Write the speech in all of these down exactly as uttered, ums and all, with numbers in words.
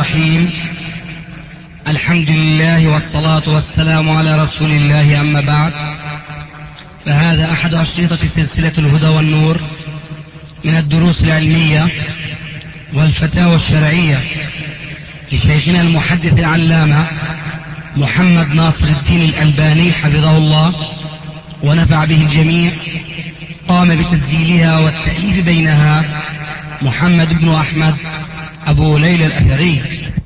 الرحيم. الحمد لله والصلاة والسلام على رسول الله، أما بعد، فهذا أحد أشرطة سلسلة الهدى والنور من الدروس العلمية والفتاوى الشرعية لشيخنا المحدث العلامة محمد ناصر الدين الألباني حفظه الله ونفع به الجميع. قام بتسجيلها والتأليف بينها محمد بن أحمد أبو ليلى الأثري.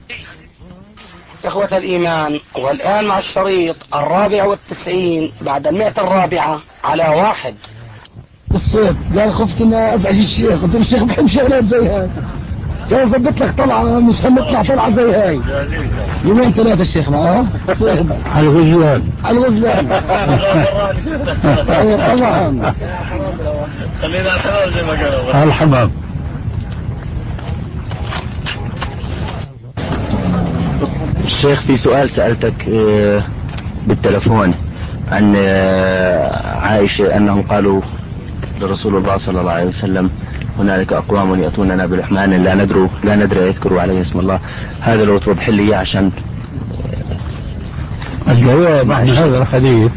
إخوة الإيمان، والآن مع الشريط الرابع والتسعين بعد المئة الرابعة على واحد. الصوت قال خفت ان ازعج الشيخ، قلت له الشيخ بحب شغلات زي هاي، قال ظبط لك طلعه مش هنطلع طلعه زي هاي. يومين ثلاثه الشيخ معاه صيد على الغزلان على الغزلان. ايوه طبعا، خلينا على الحمام زي ما قالوا على الحمام. الشيخ، في سؤال سألتك بالتلفون عن عائشة أنهم قالوا لرسول الله صلى الله عليه وسلم: هنالك أقوام يأتوننا بلحمان لا ندروا لا ندري يذكروا عليه اسم الله. هذا لو توضح لي عشان الجواب عن هذا الحديث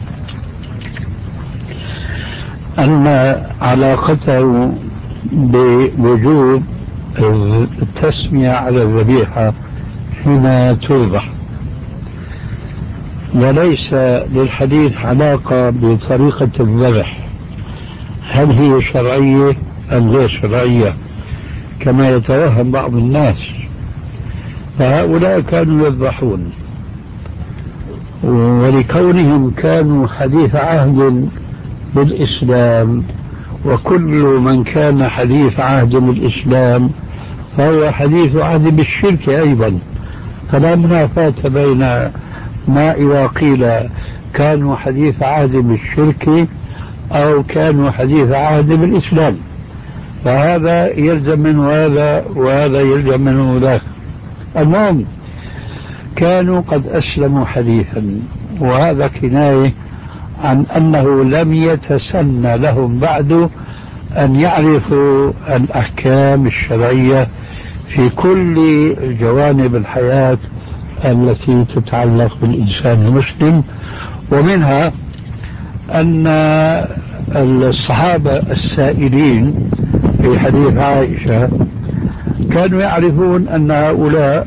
أن علاقته بوجوب التسمية على الذبيحة حين تذبح، وليس للحديث علاقة بطريقة الذبح، هل هي شرعية أم غير شرعية كما يتوهم بعض الناس. فهؤلاء كانوا يذبحون، ولكونهم كانوا حديث عهد بالإسلام، وكل من كان حديث عهد بالإسلام فهو حديث عهد بالشرك أيضا، فلا منافاة بين ما إذا قيل كانوا حديث عهد بالشرك أو كانوا حديث عهد بالإسلام، فهذا يلزم منه هذا وهذا يلزم منه ذاك. المهم كانوا قد أسلموا حديثا، وهذا كناية عن أنه لم يتسنى لهم بعد أن يعرفوا الأحكام الشرعية في كل جوانب الحياة التي تتعلق بالإنسان المسلم. ومنها أن الصحابة السائلين في حديث عائشة كانوا يعرفون أن هؤلاء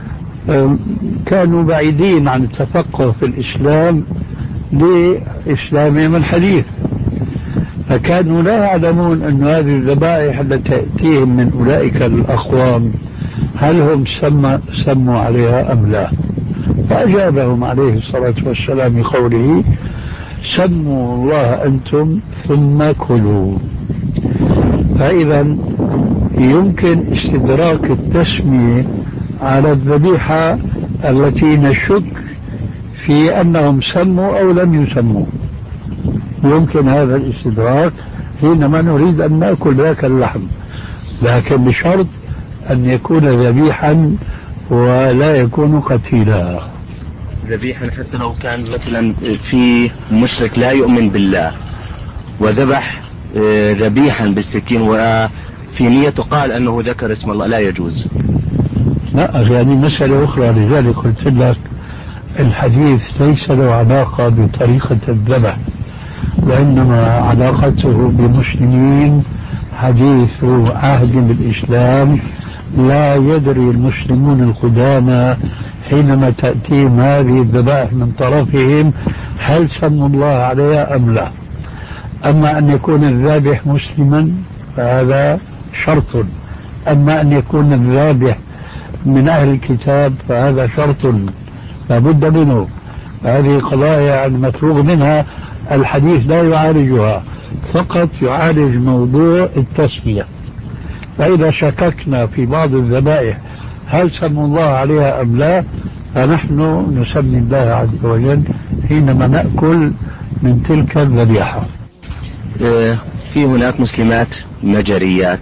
كانوا بعيدين عن التفقه في الإسلام لإسلامهم الحديث، فكانوا لا يعلمون أن هذه الذبائح التي تأتيهم من أولئك الأقوام هل هم سمى سموا عليها أم لا. فأجابهم عليه الصلاة والسلام بقوله: سموا الله أنتم ثم كلوا. فإذا يمكن استدراك التسمية على الذبيحة التي نشك في أنهم سموا أو لم يسموا، يمكن هذا الاستدراك حينما نريد أن نأكل ذاك اللحم، لكن بشرط أن يكون ذبيحا ولا يكون قتيلا. ذبيحا حتى لو كان مثلا في مشرك لا يؤمن بالله وذبح ذبيحا بالسكين وفي نيته قال أنه ذكر اسم الله، لا يجوز. لا، يعني مسألة أخرى. لذلك قلت لك الحديث ليس له علاقة بطريقة الذبح، وإنما علاقته بمسلمين حديث عهد بالإسلام، لا يدري المسلمون القدامى حينما تأتيهم هذه الذبائح من طرفهم هل سموا الله عليها أم لا. أما أن يكون الذابح مسلما فهذا شرط، أما أن يكون الذابح من أهل الكتاب فهذا شرط لابد منه. هذه قضايا المفروغ منها الحديث لا يعالجها، فقط يعالج موضوع التسمية. فإذا شككنا في بعض الذبائح هل سموا الله عليها أم لا، فنحن نسمي الله عز وجل حينما نأكل من تلك الذبيحة. في هناك مسلمات مجريات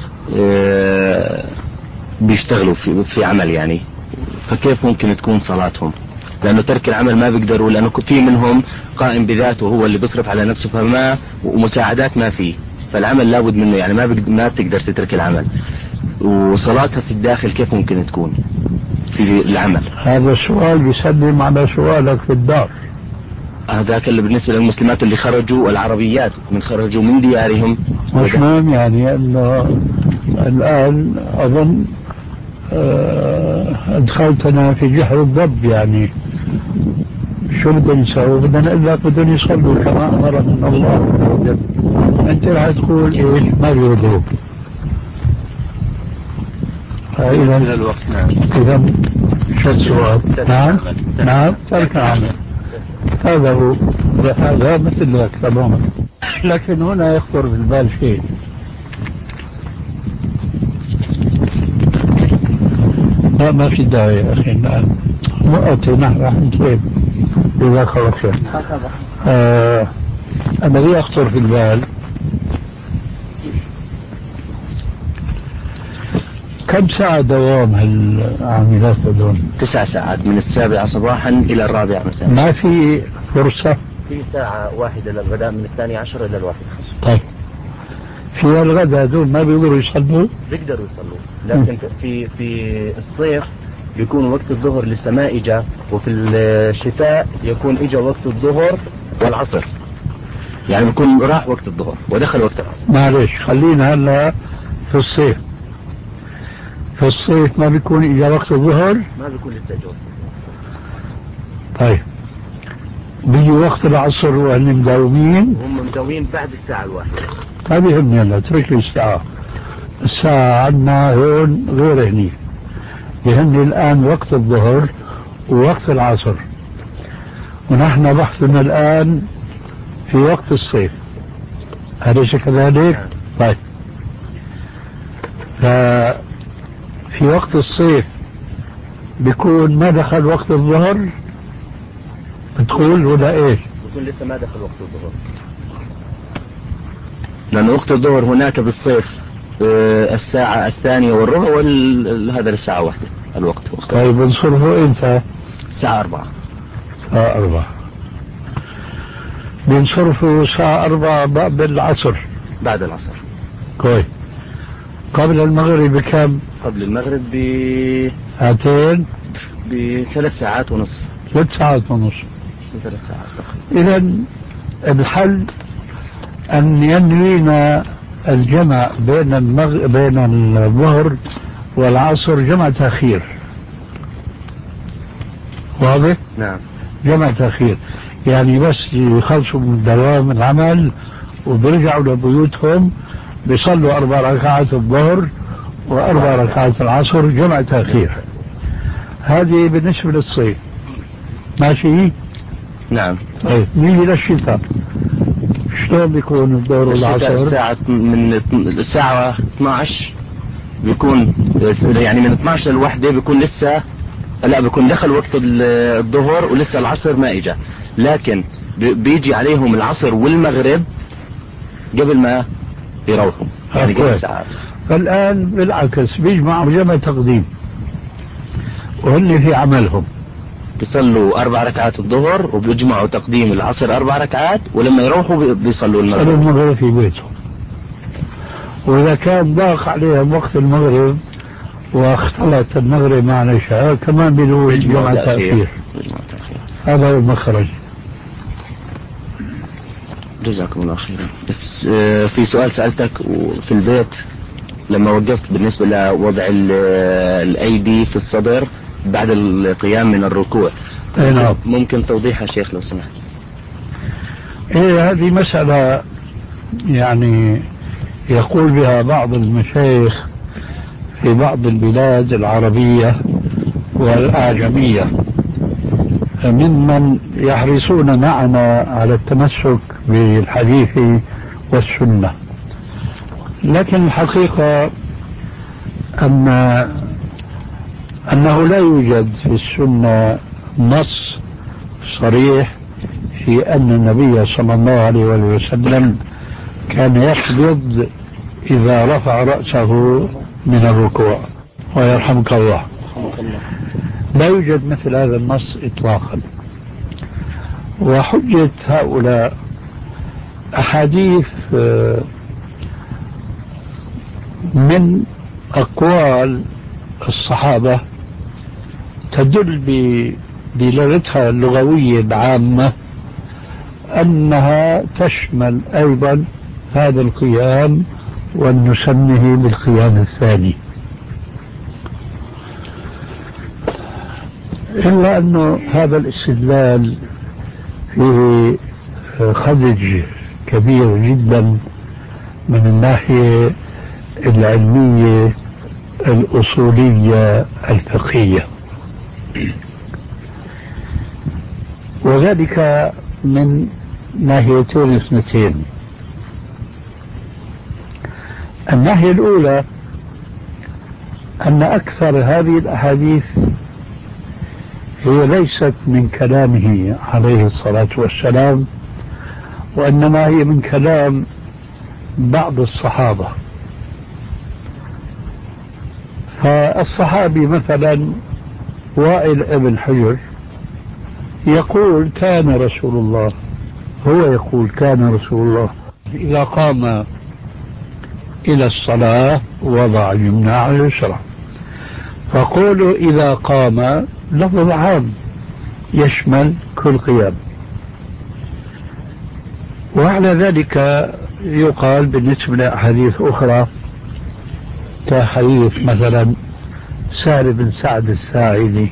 بيشتغلوا في, في عمل يعني، فكيف ممكن تكون صلاتهم؟ لأنه ترك العمل ما بيقدروا، لأنه في منهم قائم بذاته هو اللي بيصرف على نفسه، فما ومساعدات ما فيه، فالعمل لابد منه يعني ما ما بتقدر تترك العمل. وصلاتها في الداخل كيف ممكن تكون في العمل؟ هذا السؤال بيسلم على سؤالك في الدار. هذاك اللي بالنسبة للمسلمات اللي خرجوا العربيات من خرجوا من ديارهم. مش مهم يعني انه الان اظن اه ادخلتنا في جحر الضب، يعني شو بدنا نسوي؟ بدنا نقول لك بدهم يصلوا كما امرهم الله، انت راح تقول ايش؟ ما بيوضوا. بالنسبة للوقت. نعم. اذا شو السؤال؟ نعم نعم ترك العمل هذا هو، هذا مثل ذاك تماما. لكن هنا يخطر في البال شيء، لا ما في داعي يا اخي الان وقتي نحن راح نتوب. جزاك الله خير. آه انا لي يخطر في البال كم ساعة دوام هالعاملات هذول؟ تسع ساعات من السابعة صباحا إلى الرابعة مساء. ما في فرصة؟ في ساعة واحدة للغداء من الثانية عشر إلى الواحدة. طيب في الغداء هذول ما بيقدروا يصلوا؟ بيقدروا يصلوا، لكن في في الصيف بيكون وقت الظهر لسه ما إجا، وفي الشتاء يكون إجا وقت الظهر والعصر، يعني بيكون راح وقت الظهر ودخل وقت العصر. معلش خلينا هلا في الصيف. في الصيف ما بيكون إجا وقت الظهر؟ ما بيكون لسه إجا وقت الظهر. طيب بيجي وقت العصر وهن مداومين؟ هم مداومين بعد الساعة الواحدة. ما بيهمني هلا، اترك لي الساعة. الساعة عندنا هون غير هني، يهمني الآن وقت الظهر ووقت العصر، ونحن بحثنا الآن في وقت الصيف، أليس كذلك؟ طيب ففي وقت الصيف بيكون ما دخل وقت الظهر بتقول ولا ايش؟ بيكون لسه ما دخل وقت الظهر، لأن وقت الظهر هناك بالصيف الساعة الثانية والربع وهذا الساعة واحدة الوقت. طيب بنصرفه امتى؟ الساعة أربعة. الساعة أربعة بنصرفه الساعة أربعة بعد العصر. بعد العصر. كويس. قبل المغرب بكم؟ قبل المغرب ب ساعتين؟ بثلاث ساعات ونصف. ثلاث ساعات ونصف. ثلاث ساعات. إذا الحل أن ينوينا الجمع بين المغ... بين الظهر والعصر جمع تأخير. واضح؟ نعم. جمع تأخير يعني بس يخلصوا من دوام العمل وبيرجعوا لبيوتهم بيصلوا أربع ركعات الظهر وأربع ركعات العصر، جمع تأخير. هذه بالنسبة للصيف ماشي؟ نعم. طيب نيجي للشتاء، شلون بيكون الظهر والعصر؟ الساعة من الساعة اثني عشر بيكون يعني من اثني عشر للوحدة بيكون لسه لا بيكون دخل وقت الظهر ولسه العصر ما اجا، لكن بيجي عليهم العصر والمغرب قبل ما يروحوا يعني قبل ساعات. فالآن بالعكس بيجمعوا جمع تقديم وهن في عملهم بيصلوا أربع ركعات الظهر وبيجمعوا تقديم العصر أربع ركعات، ولما يروحوا بيصلوا المغرب. المغرب في بيتهم. وإذا كان ضاق عليهم وقت المغرب واختلط المغرب مع العشاء كمان بدون جمع تأخير. هذا هو المخرج. جزاكم الله خيرا. بس في سؤال سألتك في البيت لما وقفت بالنسبة لوضع الأيدي في الصدر بعد القيام من الركوع، نعم. ممكن توضيحها شيخ لو سمحت؟ إيه هذه مسألة يعني يقول بها بعض المشايخ في بعض البلاد العربية والأعجمية ممن يحرصون معنا على التمسك بالحديث والسنة، لكن الحقيقة أن أنه لا يوجد في السنة نص صريح في أن النبي صلى الله عليه وسلم كان يقبض إذا رفع رأسه من الركوع. ويرحمك الله. لا يوجد مثل هذا النص إطلاقا. وحجة هؤلاء أحاديث من أقوال الصحابة تدل بدلالتها اللغوية العامة أنها تشمل أيضا هذا القيام ونسميه بالقيام الثاني، إلا أنه هذا الاستدلال فيه خدج كبير جدا من الناحية العلمية الأصولية الفقهية، وذلك من ناحيتين اثنتين. الناحية الأولى أن أكثر هذه الأحاديث هي ليست من كلامه عليه الصلاة والسلام، وإنما هي من كلام بعض الصحابة. فالصحابي مثلا وائل ابن حجر يقول كان رسول الله، هو يقول كان رسول الله إذا قام إلى الصلاة وضع اليمنى على اليسرى. فقولوا إذا قام لفظ عام يشمل كل قيام. وعلى ذلك يقال بالنسبة لأحاديث أخرى كحديث مثلا سهل بن سعد الساعدي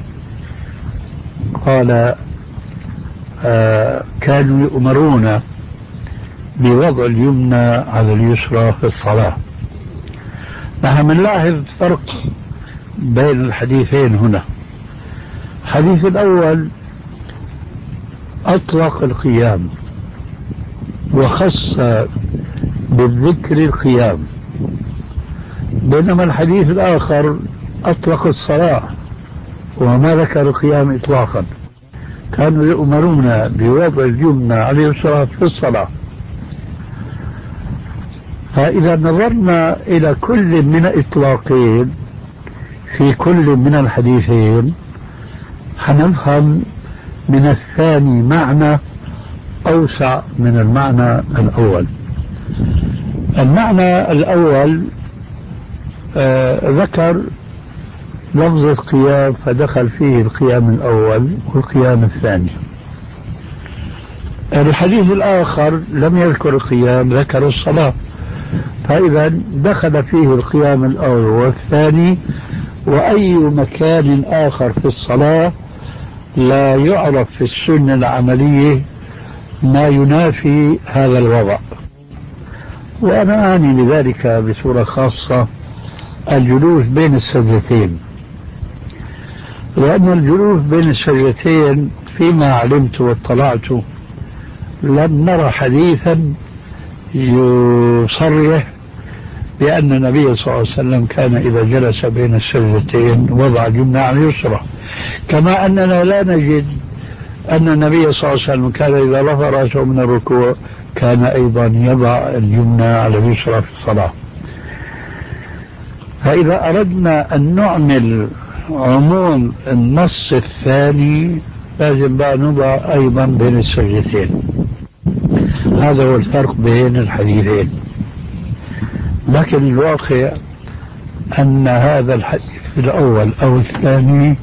قال آه كانوا يؤمرون بوضع اليمنى على اليسرى في الصلاة. نحن بنلاحظ فرق بين الحديثين هنا. الحديث الأول أطلق القيام وخص بالذكر القيام، بينما الحديث الآخر أطلق الصلاة وما ذكر القيام إطلاقا. كانوا يؤمرون بوضع اليمنى على اليسرى في الصلاة. فإذا نظرنا إلى كل من الإطلاقين في كل من الحديثين حنفهم من الثاني معنى أوسع من المعنى الأول. المعنى الأول آه ذكر لفظ القيام فدخل فيه القيام الأول والقيام الثاني. الحديث الآخر لم يذكر القيام، ذكر الصلاة، فإذا دخل فيه القيام الأول والثاني. وأي مكان آخر في الصلاة لا يعرف في السنة العملية ما ينافي هذا الوضع. وأنا أعني بذلك بصورة خاصة الجلوس بين السجدتين، لأن الجلوس بين السجدتين فيما علمت واطلعت لم نرى حديثا يصرح بأن النبي صلى الله عليه وسلم كان إذا جلس بين السجدتين وضع اليمنى على اليسرى، كما أننا لا نجد أن النبي صلى الله عليه وسلم كان إذا رفع رأسه من الركوع كان أيضا يضع اليمنى على اليسرى في الصلاة. فإذا أردنا أن نعمل عموم النص الثاني لازم بقى نضع أيضا بين السجدتين. هذا هو الفرق بين الحديثين. لكن الواقع أن هذا الحديث الأول أو الثاني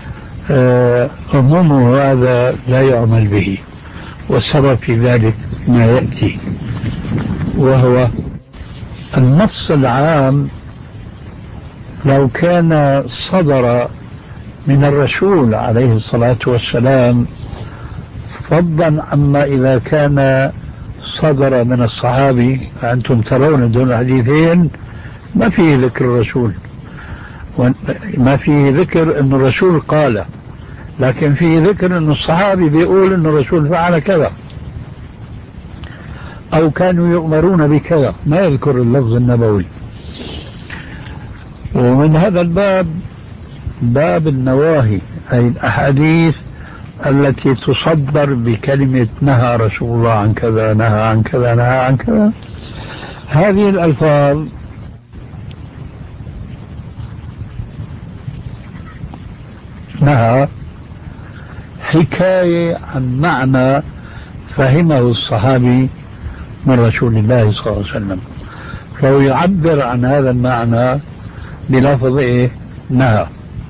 عمومه هذا لا يعمل به، والسبب في ذلك ما يأتي، وهو النص العام لو كان صدر من الرسول عليه الصلاة والسلام فضلا عما إذا كان صدر من الصحابي، فأنتم ترون دون الحديثين ما فيه ذكر الرسول، ما فيه ذكر أن الرسول قال، لكن فيه ذكر أن الصحابي بيقول أن الرسول فعل كذا أو كانوا يؤمرون بكذا، ما يذكر اللفظ النبوي. ومن هذا الباب باب النواهي، أي الأحاديث التي تصدر بكلمة نهى رسول الله عن كذا، نهى عن كذا، نهى عن كذا. هذه الألفاظ نهى حكاية عن معنى فهمه الصحابي من رسول الله صلى الله عليه وسلم، فهو يعبر عن هذا المعنى بلفظ إيه؟ نهى.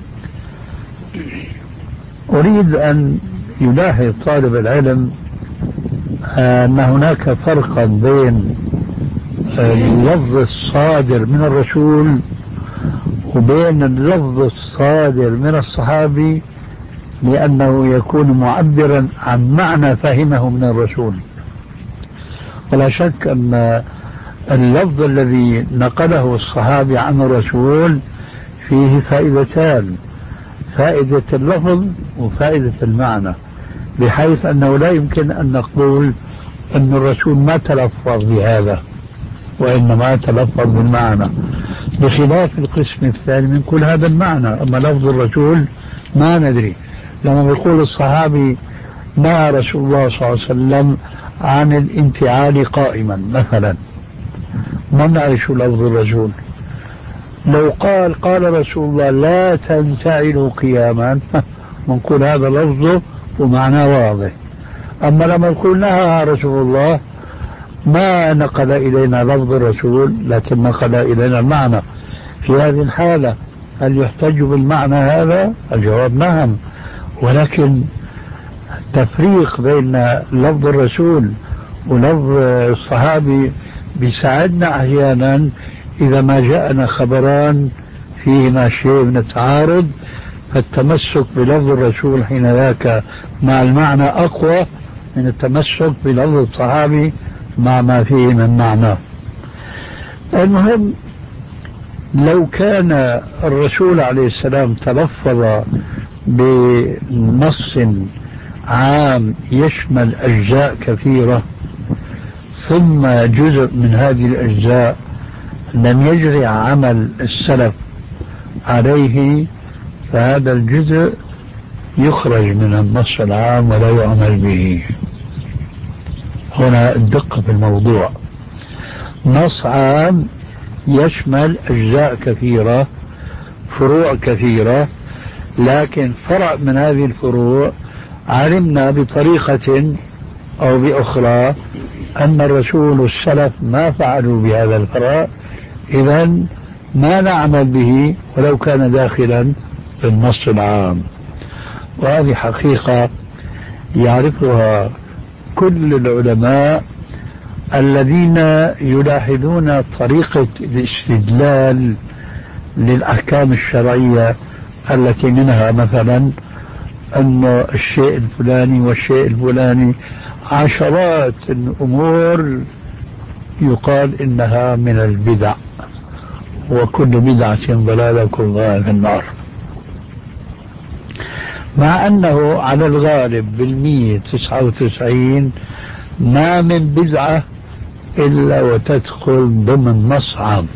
أريد أن يلاحظ طالب العلم أن هناك فرقا بين اللفظ الصادر من الرسول وبين اللفظ الصادر من الصحابي، لأنه يكون معبرا عن معنى فهمه من الرسول. ولا شك أن اللفظ الذي نقله الصحابي عن الرسول فيه فائدتان: فائدة اللفظ وفائدة المعنى، بحيث أنه لا يمكن أن نقول أن الرسول ما تلفظ بهذا وإنما تلفظ بالمعنى، بخلاف القسم الثاني من كل هذا المعنى. أما لفظ الرسول ما ندري. لما يقول الصحابي نهى رسول الله صلى الله عليه وسلم عن الانتعال قائما مثلا، ما نعرف لفظ الرسول. لو قال قال رسول الله لا تنتعلوا قياما نقول هذا لفظه ومعناه واضح. أما لما يقول نهى رسول الله ما نقل إلينا لفظ الرسول لكن نقل إلينا المعنى. في هذه الحالة هل يحتج بالمعنى هذا؟ الجواب نعم، ولكن التفريق بين لفظ الرسول ولفظ الصحابي بيساعدنا أحيانا إذا ما جاءنا خبران فيهما شيء من التعارض، فالتمسك بلفظ الرسول حين ذاك مع المعنى أقوى من التمسك بلفظ الصحابي مع ما فيه من معنى. المهم، لو كان الرسول عليه السلام تلفظ بنص عام يشمل أجزاء كثيرة ثم جزء من هذه الأجزاء لم يجري عمل السلف عليه، فهذا الجزء يخرج من النص العام ولا يعمل به. هنا الدقة في الموضوع. نص عام يشمل أجزاء كثيرة، فروع كثيرة، لكن فرع من هذه الفروع علمنا بطريقة أو بأخرى أن الرسول والسلف ما فعلوا بهذا الفرع، إذن ما نعمل به ولو كان داخلا في النص العام. وهذه حقيقة يعرفها كل العلماء الذين يلاحظون طريقة الاستدلال للأحكام الشرعية، التي منها مثلا أن الشيء الفلاني والشيء الفلاني عشرات الأمور يقال إنها من البدع، وكل بدعة ضلالة كل ضلالة في النار. مع أنه على الغالب بالمية تسعة وتسعين ما من بدعة إلا وتدخل ضمن نص عام.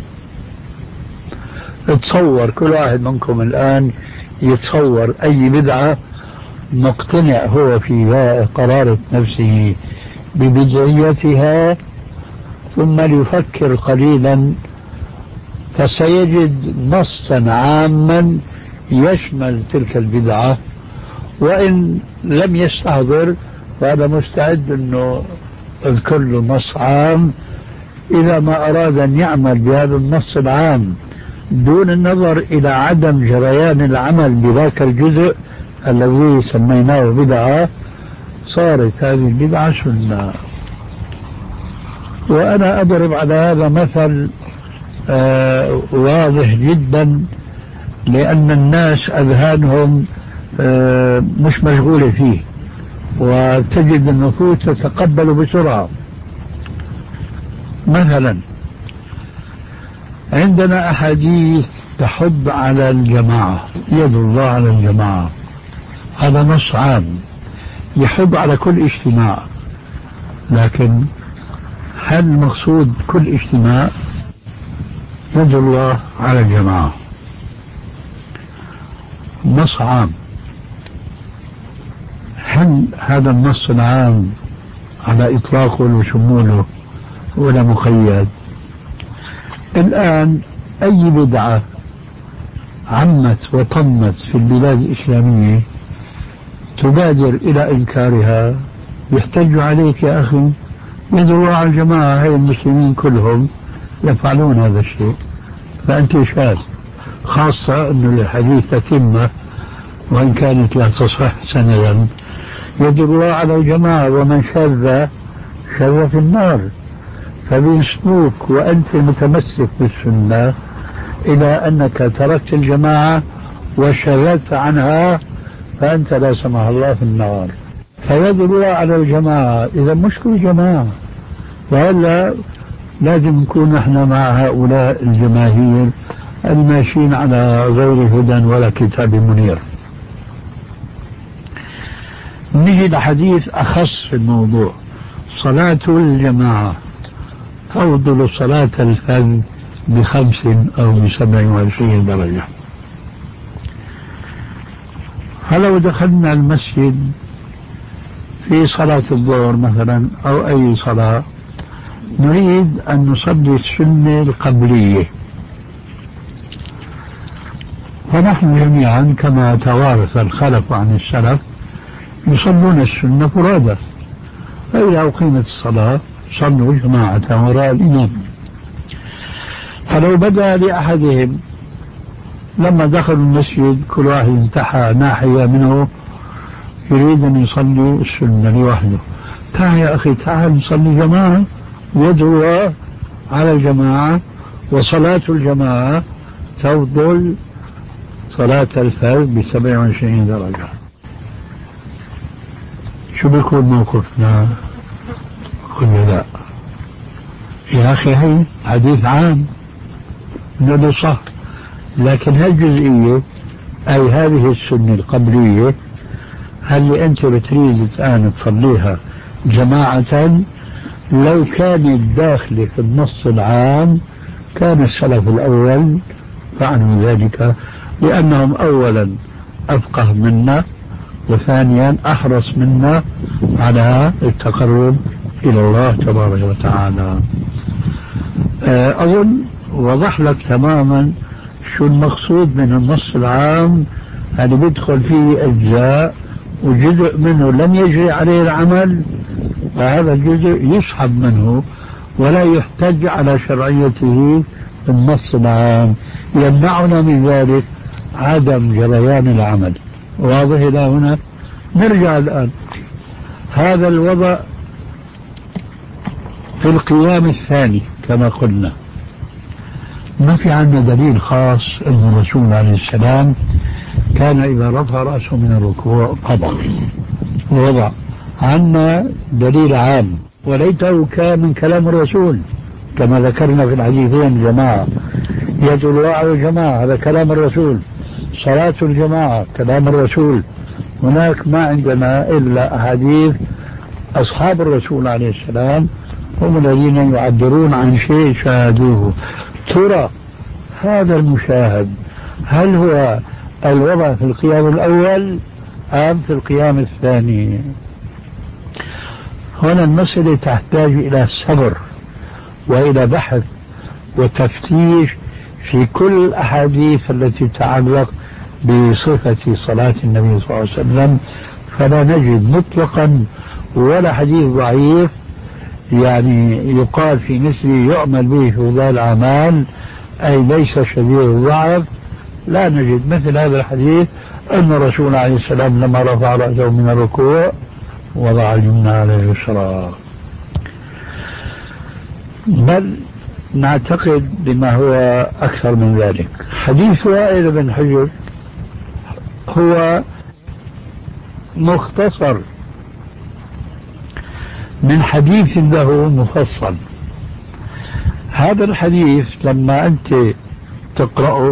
تصور كل واحد منكم الآن يتصور أي بدعة مقتنع هو في قرارة نفسه ببدعيتها، ثم ليفكر قليلا فسيجد نصا عاما يشمل تلك البدعة، وإن لم يستحضر فهذا مستعد أنه اذكر له نص عام إذا ما أراد أن يعمل بهذا النص العام دون النظر إلى عدم جريان العمل بذاك الجزء الذي سميناه بدعة، صارت هذه البدعة سنة. وأنا أضرب على هذا مثل آه واضح جدا، لأن الناس أذهانهم آه مش مشغولة فيه، وتجد النفوس تتقبل بسرعة. مثلا عندنا أحاديث تحض على الجماعة، يد الله على الجماعة، هذا نص عام يحض على كل اجتماع، لكن هل المقصود كل اجتماع؟ يد الله على الجماعة نص عام، هل هذا النص العام على إطلاقه وشموله ولا مقيد؟ الآن أي بدعة عمت وطمت في البلاد الإسلامية تبادر إلى إنكارها، يحتج عليك يا أخي يد الله على الجماعة، هي المسلمين كلهم يفعلون هذا الشيء، فأنت شاذ. خاصة أنه الحديث تتمة وإن كانت لا تصح سندا، يد الله على الجماعة ومن شذ شذ في النار. فبيسلوك وأنت متمسك بالسنة إلى أنك تركت الجماعة وشذت عنها فأنت لا سمح الله في النار. فيد الله على الجماعة، إذا مش كل جماعة، وهلا لازم نكون احنا مع هؤلاء الجماهير الماشيين على غير هدى ولا كتاب منير. نجي لحديث أخص في الموضوع، صلاة الجماعة تفضل صلاة الفرد بخمس أو بسبع وعشرين درجة. فلو دخلنا المسجد في صلاة الظهر مثلا أو أي صلاة نريد أن نصلي السنة القبلية، فنحن جميعا كما توارث الخلف عن السلف يصلون السنة فرادى، فإذا أقيمت الصلاة صلوا جماعة وراء الإمام. فلو بدأ لأحدهم لما دخلوا المسجد كل واحد انتحى ناحية منه يريد أن يصلي السنة لوحده، تعال يا أخي تعال نصلي جماعة، يدعو على الجماعة، وصلاة الجماعة تفضل صلاة الفرد بسبع وعشرين درجة. شو بيكون موقفنا؟ قلنا لا يا أخي هي حديث عام نقول صح، لكن هالجزئية أي هذه السنة القبلية هل أنت بتريد الآن تصليها جماعة، لو كانت داخلة في النص العام كان السلف الأول فعلوا ذلك، لأنهم أولا أفقه منا، وثانيا أحرص منا على التقرب إلى الله تبارك وتعالى. أظن وضح لك تماما شو المقصود من النص العام، اللي بيدخل فيه أجزاء وجزء منه لم يجري عليه العمل، فهذا الجزء يسحب منه ولا يحتج على شرعيته النص العام، يمنعنا من ذلك عدم جريان العمل. واضح إلى هنا؟ نرجع الآن هذا الوضع في القيام الثاني كما قلنا، ما في عندنا دليل خاص أن الرسول عليه السلام كان إذا رفع رأسه من الركوع قضى، ووضع عنا دليل عام وليته كان من كلام الرسول كما ذكرنا في الحديثين جماعة، يد الله على الجماعة هذا كلام الرسول، صلاة الجماعة كلام الرسول. هناك ما عندنا إلا أحاديث أصحاب الرسول عليه السلام هم الذين يعبرون عن شيء شاهدوه. ترى هذا المشاهد هل هو الوضع في القيام الأول أم في القيام الثاني؟ هنا المسألة تحتاج إلى صبر وإلى بحث وتفتيش في كل الأحاديث التي تتعلق بصفة صلاة النبي صلى الله عليه وسلم، فلا نجد مطلقا ولا حديث ضعيف يعني يقال في مثله يعمل به في وضع الأعمال أي ليس شديد الضعف. لا نجد مثل هذا الحديث أن الرسول عليه السلام لما رفع رأسه من الركوع وضع اليمنى على اليسرى، بل نعتقد بما هو أكثر من ذلك. حديث وائل بن حجر هو مختصر من حديث له مفصل. هذا الحديث لما أنت تقرأه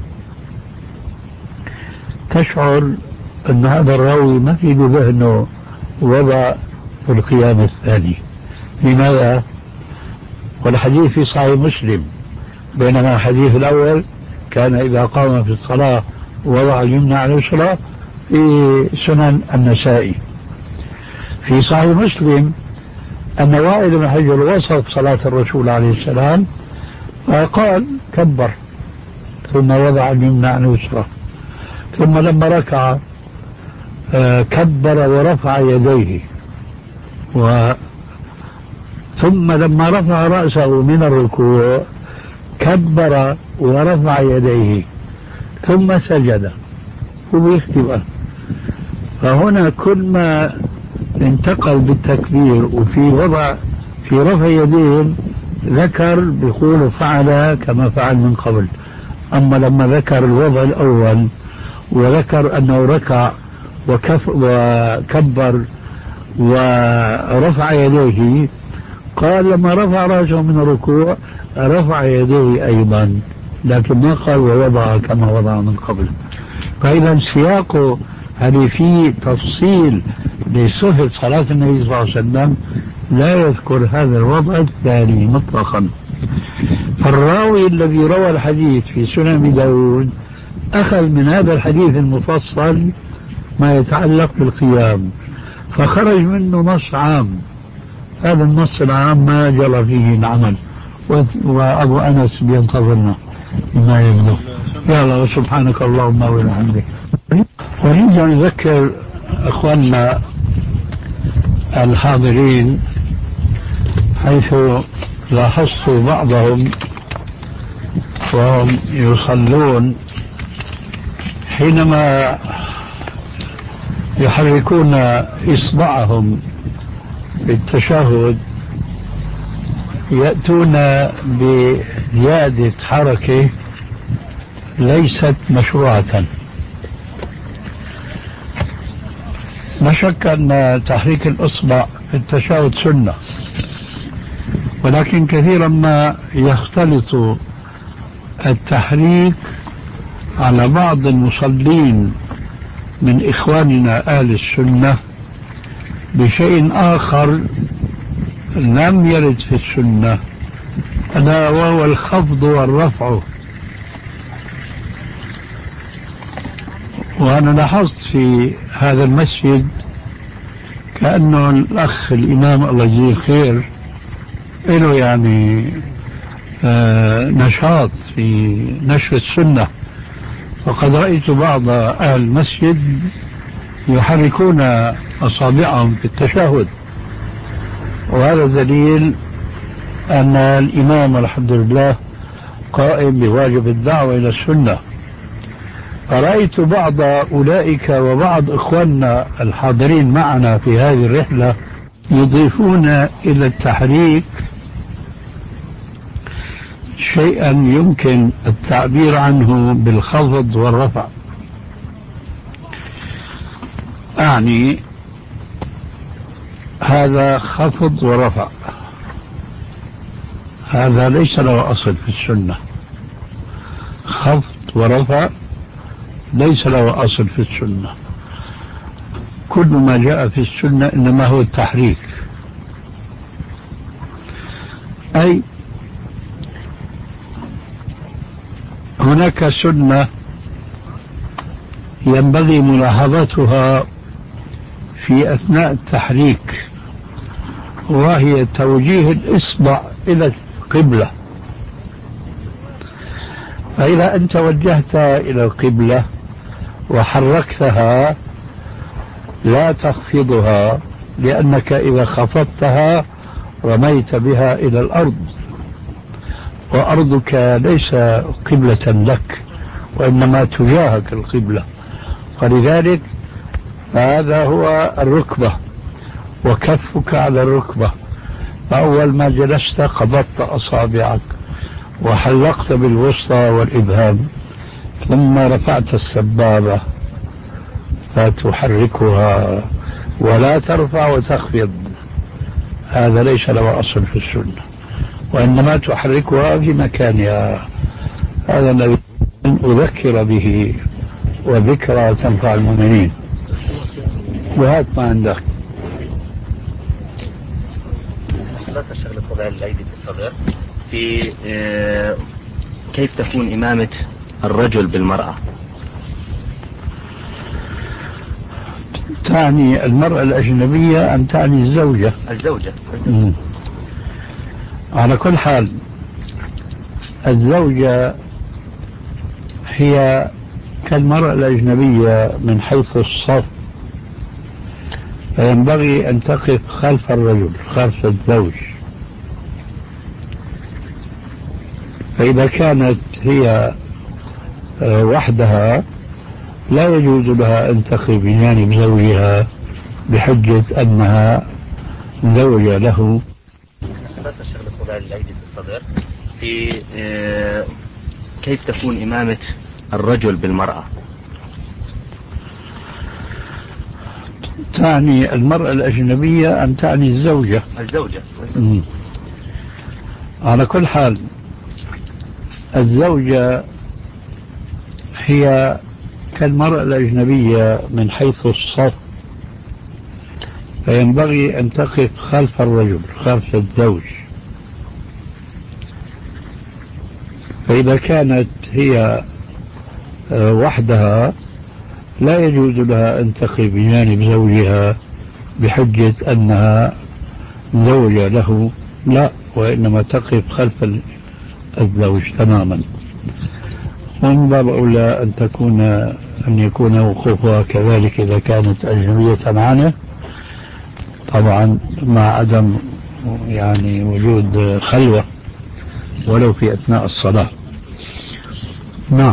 تشعر أن هذا الراوي ما في بذهنه وضع في القيام الثاني. لماذا؟ والحديث في صحيح مسلم، بينما الحديث الأول كان إذا قام في الصلاة وضع اليمنى على اليسرى في سنن النسائي. في صحيح مسلم أن وائل بن حجر وصف صلاة الرسول عليه السلام فقال كبر ثم وضع اليمنى على اليسرى، ثم لما ركع كبر ورفع يديه، و ثم لما رفع رأسه من الركوع كبر ورفع يديه، ثم سجد وبيختبر. فهنا كل ما انتقل بالتكبير وفي وضع في رفع يدين ذكر بيقول فعل كما فعل من قبل. أما لما ذكر الوضع الأول وذكر أنه ركع وكف وكبر ورفع يديه، قال لما رفع رأسه من الركوع رفع يديه أيضا، لكن ما قال ووضع كما وضع من قبل. فإذا سياقه هذه فيه تفصيل لصفة صلاة النبي صلى الله عليه وسلم، لا يذكر هذا الوضع الثاني مطلقا. فالراوي الذي روى الحديث في سنن أبي داود أخذ من هذا الحديث المفصل ما يتعلق بالقيام، فخرج منه نص عام. هذا النص العام ما جرى فيه العمل، وأبو أنس بينتظرنا ما يبدو. يلا وسبحانك اللهم وبحمدك. أريد أن أذكر أخواننا الحاضرين، حيث لاحظت بعضهم وهم يصلون حينما يحركون إصبعهم بالتشهد يأتون بزيادة حركة ليست مشروعة. لا شك أن تحريك الإصبع في التشهد سنة، ولكن كثيرا ما يختلط التحريك على بعض المصلين من إخواننا آل السنة بشيء آخر لم يرد في السنة، ألا وهو الخفض والرفع. وأنا لاحظت في هذا المسجد كأنه الأخ الإمام الله يجزيه خير له يعني آه نشاط في نشر السنة، وقد رأيت بعض أهل المسجد يحركون أصابعهم في التشهد، وهذا دليل أن الإمام الحمد لله قائم بواجب الدعوة إلى السنة. فرأيت بعض أولئك وبعض إخواننا الحاضرين معنا في هذه الرحلة يضيفون إلى التحريك شيئا يمكن التعبير عنه بالخفض والرفع. أعني هذا خفض ورفع، هذا ليس له أصل في السنة. خفض ورفع ليس له أصل في السنة. كل ما جاء في السنة إنما هو التحريك، أي هناك سنة ينبغي ملاحظتها في أثناء التحريك، وهي توجيه الإصبع إلى القبلة. فإذا أنت وجهت إلى القبلة وحركتها لا تخفضها، لأنك إذا خفضتها رميت بها إلى الأرض، وأرضك ليس قبلة لك وإنما تجاهك القبلة. ولذلك هذا هو الركبة وكفك على الركبة. فأول ما جلست قبضت أصابعك وحلقت بالوسطى والإبهام، ثم رفعت السبابة فتحركها ولا ترفع وتخفض. هذا ليس له أصل في السنة، وإنما تحركها في مكانها. هذا الذي أذكر به، وذكرى تنفع المؤمنين. وهات ما عندك. حضرتك شغلة وضع الأيدي في الصدر في اه كيف تكون إمامة الرجل بالمرأة؟ تعني المرأة الأجنبية أم تعني الزوجة؟ الزوجة, الزوجة. على كل حال الزوجة هي كالمرأة الأجنبية من حيث الصف، فينبغي أن تقف خلف الرجل خلف الزوج. فإذا كانت هي وحدها لا يجوز لها أن تقي بجانب زوجها بحجة أنها زوجة له. حدثنا شغلة وضع الأيدي في الصدر في آه كيف تكون إمامة الرجل بالمرأة؟ تعني المرأة الأجنبية أم تعني الزوجة؟ الزوجة. مم. على كل حال الزوجة هي كالمرأة الأجنبية من حيث الصف، فينبغي أن تقف خلف الرجل خلف الزوج. فإذا كانت هي وحدها لا يجوز لها أن تقف بجانب زوجها بحجة أنها زوجة له، لا، وإنما تقف خلف الزوج تماما. ومن باب أولى أن تكون أن يكون وقوفها كذلك إذا كانت أجنبية عنه، طبعا مع عدم يعني وجود خلوة ولو في أثناء الصلاة. نعم.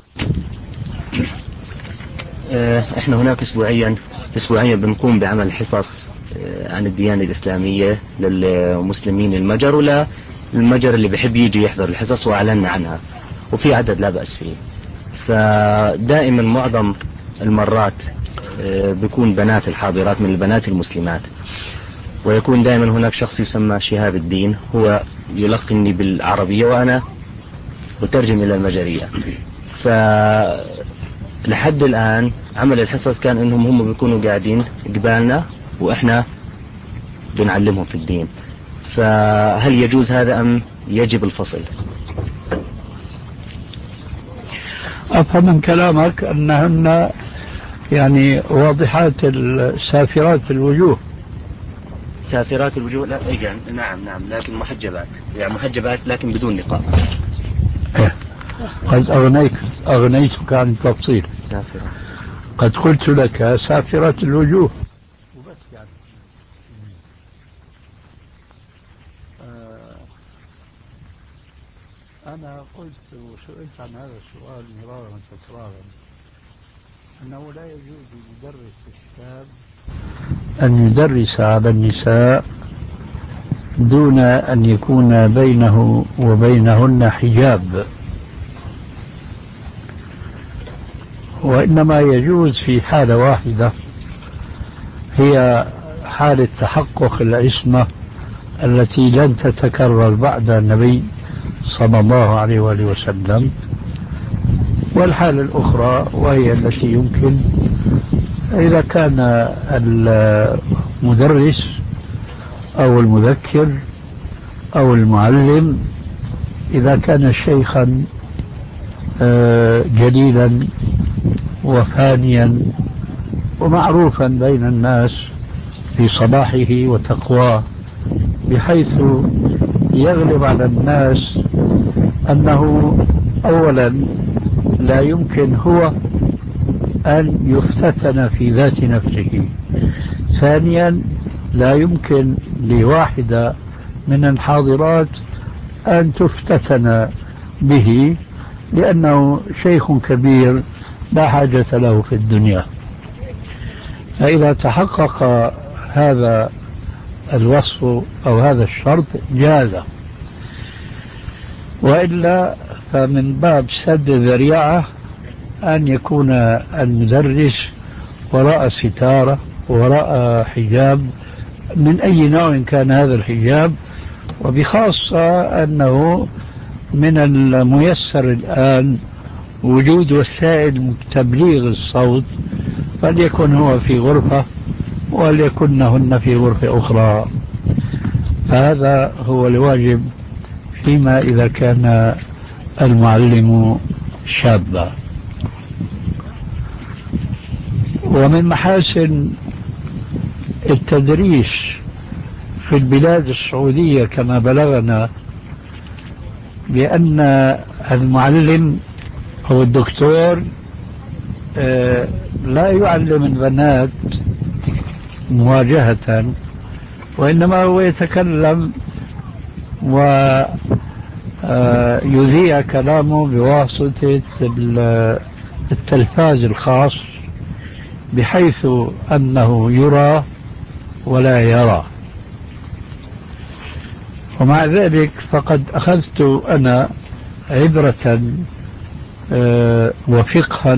احنا هناك اسبوعيا اسبوعيا بنقوم بعمل حصص عن الديانة الإسلامية للمسلمين المجر ولا المجر اللي بحب يجي يحضر الحصص، وأعلنا عنها وفي عدد لا بأس فيه. فدائما معظم المرات بيكون بنات الحاضرات من البنات المسلمات، ويكون دائما هناك شخص يسمى شهاب الدين، هو يلقني بالعربية وأنا أترجم إلى المجرية. فلحد الآن عمل الحصص كان إنهم هم بيكونوا قاعدين قبالنا وإحنا بنعلمهم في الدين. فهل يجوز هذا أم يجب الفصل؟ أفهم من كلامك أنهن يعني واضحات السافرات الوجوه. سافرات الوجوه، لا يعني نعم نعم لكن محجبات، يعني محجبات لكن بدون نقاب. قد أغنيت أغنيتك عن التفصيل. سافرة. قد قلت لك سافرات الوجوه وبس يعني. آه أنا قلت وسئلت عن هذا السؤال مرارا وتكرارا أنه لا يجوز لمدرس الشاب أن يدرس على النساء دون أن يكون بينه وبينهن حجاب، وإنما يجوز في حالة واحدة، هي حالة تحقق العصمة التي لن تتكرر بعد النبي صلى الله عليه وآله وسلم. والحالة الأخرى وهي التي يمكن إذا كان المدرس أو المذكر أو المعلم إذا كان شيخا جليلا وفانيا ومعروفا بين الناس في صلاحه وتقواه، بحيث يغلب على الناس أنه أولا لا يمكن هو أن يفتتن في ذات نفسه، ثانيا لا يمكن لواحدة من الحاضرات أن تفتتن به لأنه شيخ كبير لا حاجة له في الدنيا. فإذا تحقق هذا الوصف أو هذا الشرط جاز، وإلا فمن باب سد الذريعة أن يكون المدرس وراء ستارة وراء حجاب من أي نوع كان هذا الحجاب، وبخاصة أنه من الميسر الآن وجود وسائل تبليغ الصوت، فليكن هو في غرفة وليكنهن في غرفة أخرى. فهذا هو الواجب فيما إذا كان المعلم شابا. ومن محاسن التدريس في البلاد السعودية كما بلغنا بأن المعلم أو الدكتور لا يعلم البنات مواجهة، وإنما هو يتكلم ويعطي يذيع كلامه بواسطة التلفاز الخاص بحيث أنه يرى ولا يرى. ومع ذلك فقد أخذت أنا عبرة وفقها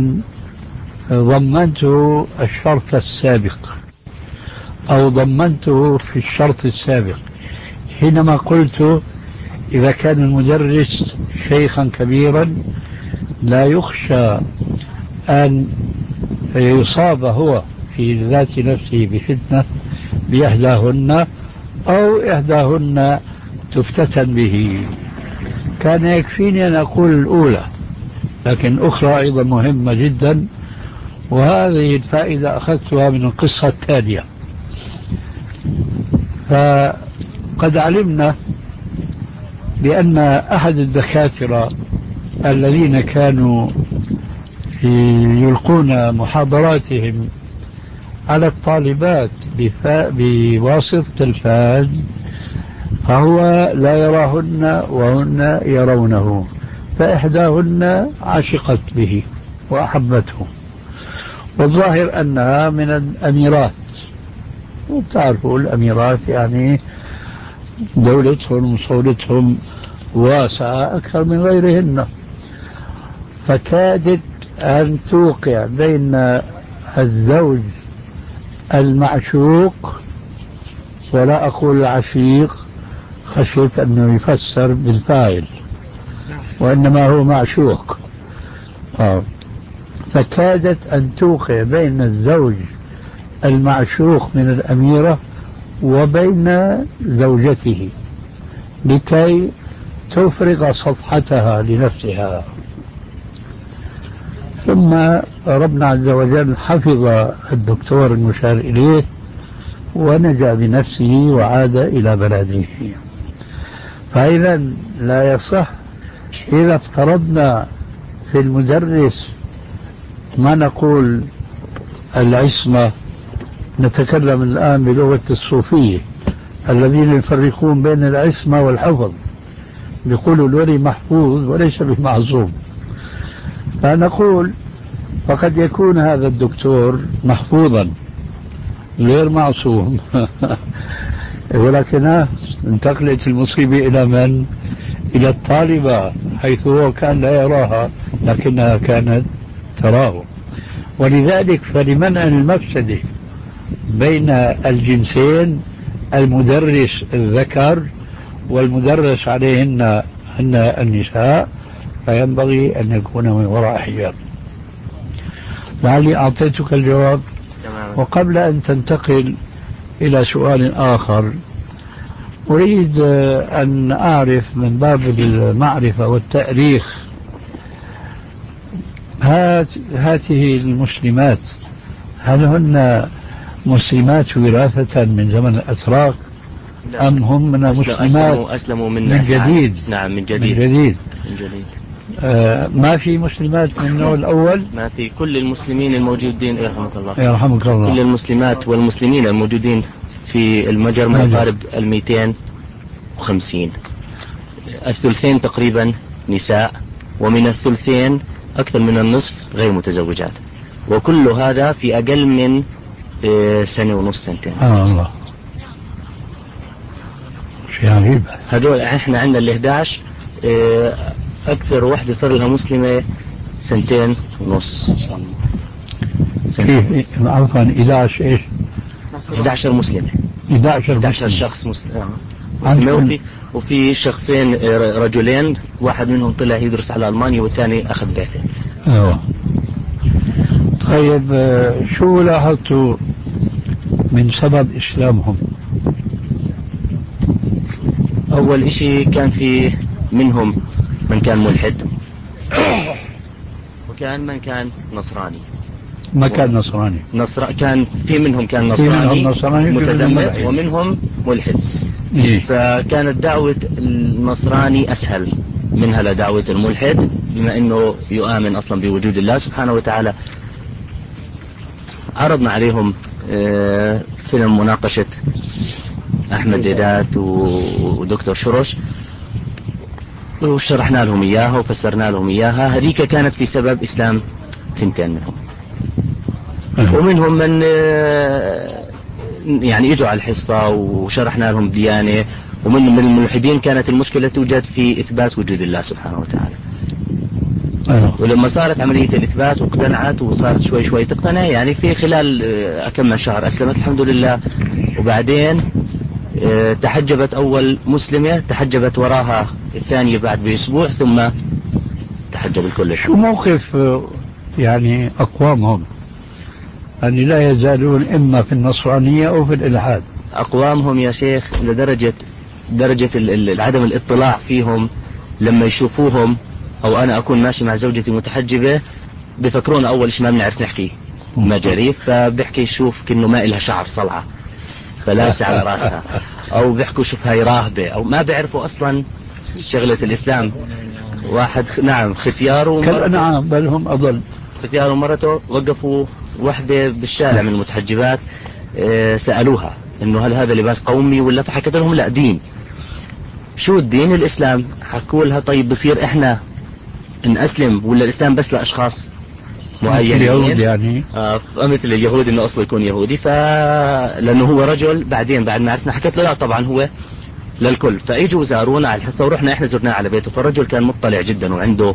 ضمنته الشرط السابق أو ضمنته في الشرط السابق حينما قلت إذا كان المدرس شيخا كبيرا لا يخشى أن يصاب هو في ذات نفسه بفتنة بإحداهن أو إحداهن تفتتن به. كان يكفيني أن أقول الأولى، لكن أخرى أيضا مهمة جدا، وهذه الفائدة أخذتها من القصة التالية. فقد علمنا بأن أحد الدكاترة الذين كانوا يلقون محاضراتهم على الطالبات بواسطة التلفاز فهو لا يراهن وهن يرونه، فإحداهن عشقت به وأحبته، والظاهر أنها من الأميرات، وتعرفوا الأميرات يعني دولتهم وصولتهم واسعة أكثر من غيرهن، فكادت أن توقع بين الزوج المعشوق، ولا أقول العشيق خشية أنه يفسر بالفاعل، وإنما هو معشوق. آه. فكادت أن توقع بين الزوج المعشوق من الأميرة وبين زوجته لكي تفرغ صفحتها لنفسها. ثم ربنا عز وجل حفظ الدكتور المشار إليه ونجا بنفسه وعاد إلى بلده. فإذا لا يصح إذا افترضنا في المدرس ما نقول العصمة، نتكلم الآن بلغة الصوفية الذين يفرقون بين العصمة والحفظ، يقولوا الولي محفوظ وليس بمعصوم، فنقول فقد يكون هذا الدكتور محفوظا غير معصوم ولكن انتقلت المصيبة إلى من؟ إلى الطالبة، حيث هو كان لا يراها لكنها كانت تراه. ولذلك فلمنع المفسدة بين الجنسين، المدرس الذكر والمدرس عليهن هن النساء، فينبغي أن يكون من وراء حجاب. لعلي أعطيتك الجواب. وقبل أن تنتقل إلى سؤال آخر، أريد أن أعرف من باب المعرفة والتاريخ، هات هاته المسلمات هل هن مسلمات وراثة من زمن الأتراك أم هم من مسلمات أسلموا, أسلموا من, من جديد؟ نعم من جديد, من جديد. من جديد. آه ما في مسلمات من النوع الأول؟ ما في. كل المسلمين الموجودين يرحمك الله يرحمك الله كل المسلمات والمسلمين الموجودين في المجر ما يقارب المئتين وخمسين. الثلثين تقريبا نساء، ومن الثلثين أكثر من النصف غير متزوجات، وكل هذا في أقل من سنة ونص سنتين. آه الله، شيء عجيب. هذول احنا عندنا ال إحدى عشر أكثر واحدة صار لها مسلمة سنتين ونص. كيف عفوا إحدى عشر إيش؟ إحدى عشر مسلمة. إحدى عشر, إحدى عشر شخص مسلم. مسلم. وفي, وفي شخصين رجلين، واحد منهم طلع يدرس على ألمانيا والثاني أخذ بعثة. أوه. طيب شو لاحظتوا من سبب إسلامهم؟ أول إشي كان في منهم من كان ملحد، وكان من كان نصراني. ما كان نصراني. نصر كان في منهم كان نصراني, نصراني متزمت، ومنهم ملحد. إيه؟ فكانت دعوة النصراني أسهل منها لدعوة الملحد، بما أنه يؤمن أصلا بوجود الله سبحانه وتعالى. عرضنا عليهم فيلم مناقشة أحمد ديدات ودكتور شرش، وشرحنا لهم إياها وفسرنا لهم إياها. هذيك كانت في سبب إسلام ثنتين منهم. ومنهم من يعني اجوا على الحصة وشرحنا لهم ديانة. ومن من الملحدين كانت المشكلة توجد في إثبات وجود الله سبحانه وتعالى. ولما صارت عملية الإثبات واقتنعت وصارت شوي شوي تقتنع، يعني في خلال أكم من شهر أسلمت الحمد لله. وبعدين تحجبت أول مسلمة، تحجبت وراها الثانية بعد بأسبوع، ثم تحجب الكل. شو موقف يعني أقوامهم أن لا يزالون إما في النصرانية أو في الإلحاد؟ أقوامهم يا شيخ لدرجة درجة عدم الاطلاع فيهم، لما يشوفوهم أو أنا أكون ماشي مع زوجتي متحجبة بفكرون أول شيء ما بنعرف نحكي مجاريف، فبحكي شوف كأنه ما إلها شعر صلعة فلابسة على راسها، أو بيحكوا شوف هاي راهبة، أو ما بيعرفوا أصلا شغلة الإسلام. واحد نعم ختيار ومرته كالأنعام بل هم أضل. ختيار ومرته وقفوا وحدة بالشارع من المتحجبات، سألوها إنه هل هذا لباس قومي ولا، فحكت لهم لا دين. شو الدين؟ الإسلام. حكوا لها طيب بصير إحنا نأسلم ولا الإسلام بس لأشخاص معينين؟ اليهود يعني آه مثل اليهود إنه أصله يكون يهودي، فلأنه هو رجل. بعدين بعد ما عرفنا حكت له لا طبعا هو للكل. فاجوا زارونا على الحصة ورحنا إحنا زرناه على بيته. فالرجل كان مطلع جدا وعنده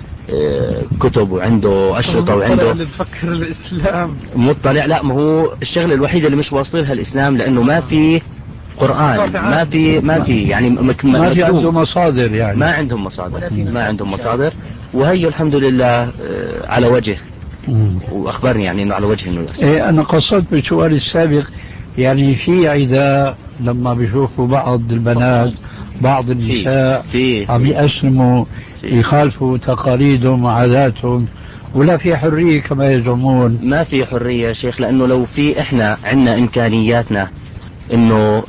آه كتب وعنده أشرطة وعنده اللي بفكر الإسلام مطلع. لا ما هو الشغلة الوحيدة اللي مش واصلها الإسلام لأنه ما في قرآن، ما في ما في يعني مك ما في عنده مصادر، يعني ما عندهم مصادر ما عندهم مصادر. وهي الحمد لله على وجه. واخبرني يعني انه على وجه انه إيه انا قصدت بالسؤال السابق يعني في عداء لما بيشوفوا بعض البنات بعض النساء في عم يأسلموا يخالفوا تقاليدهم وعاداتهم، ولا في حرية كما يزعمون؟ ما في حرية يا شيخ، لانه لو في احنا عندنا امكانياتنا انه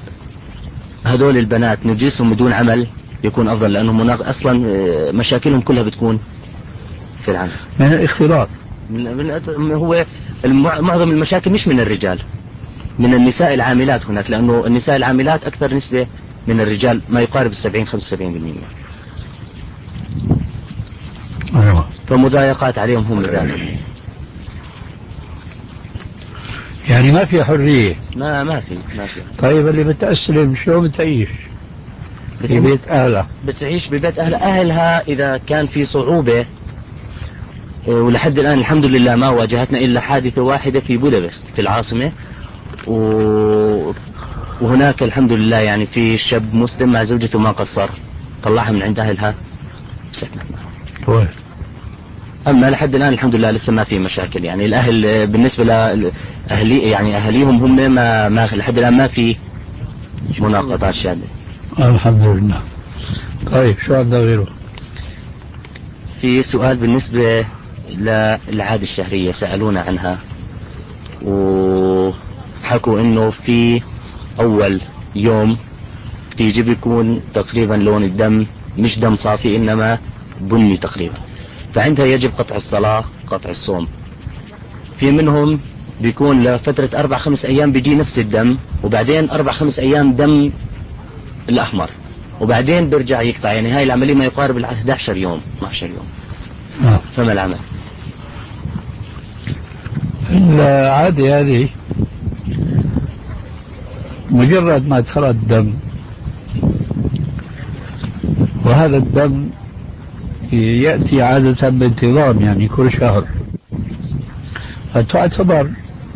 هذول البنات نجلسهم بدون عمل يكون افضل، لانهم مناغ... اصلا مشاكلهم كلها بتكون في العمل من الاختلاط. من... من... هو المع... معظم المشاكل مش من الرجال، من النساء العاملات هناك، لانه النساء العاملات اكثر نسبة من الرجال، ما يقارب السبعين خمسة وسبعين بالمئة. ايوه فمضايقات عليهم هم ذلك. يعني ما في حرية. ما ما في ما في. طيب اللي بتأسلم شلون بتعيش؟ في بيت أهلها. بتعيش ببيت أهلها. أهلها إذا كان في صعوبة، ولحد الآن الحمد لله ما واجهتنا إلا حادثة واحدة في بودابست في العاصمة، و... وهناك الحمد لله يعني في شاب مسلم مع زوجته ما قصر، طلعها من عند أهلها سكنت معهم. أما لحد الآن الحمد لله لسه ما في مشاكل. يعني الأهل بالنسبة لأهلي يعني أهليهم هم ما, ما لحد الآن ما في مناقضات شادة الحمد لله. طيب شو عندنا غيره؟ في سؤال بالنسبة للعادة الشهرية سألونا عنها، وحكوا إنه في أول يوم تيجي بيكون تقريبا لون الدم مش دم صافي إنما بني تقريبا، فعندها يجب قطع الصلاة قطع الصوم. في منهم بيكون لفترة أربع خمس أيام بيجي نفس الدم، وبعدين أربع خمس أيام دم الأحمر، وبعدين بيرجع يقطع. يعني هاي العملية ما يقارب ال إحدى عشر يوم اثنا عشر يوم. آه. فما العمل؟ العادة هذه مجرد ما ترى الدم، وهذا الدم يأتي عادة بانتظام يعني كل شهر، فتعتبر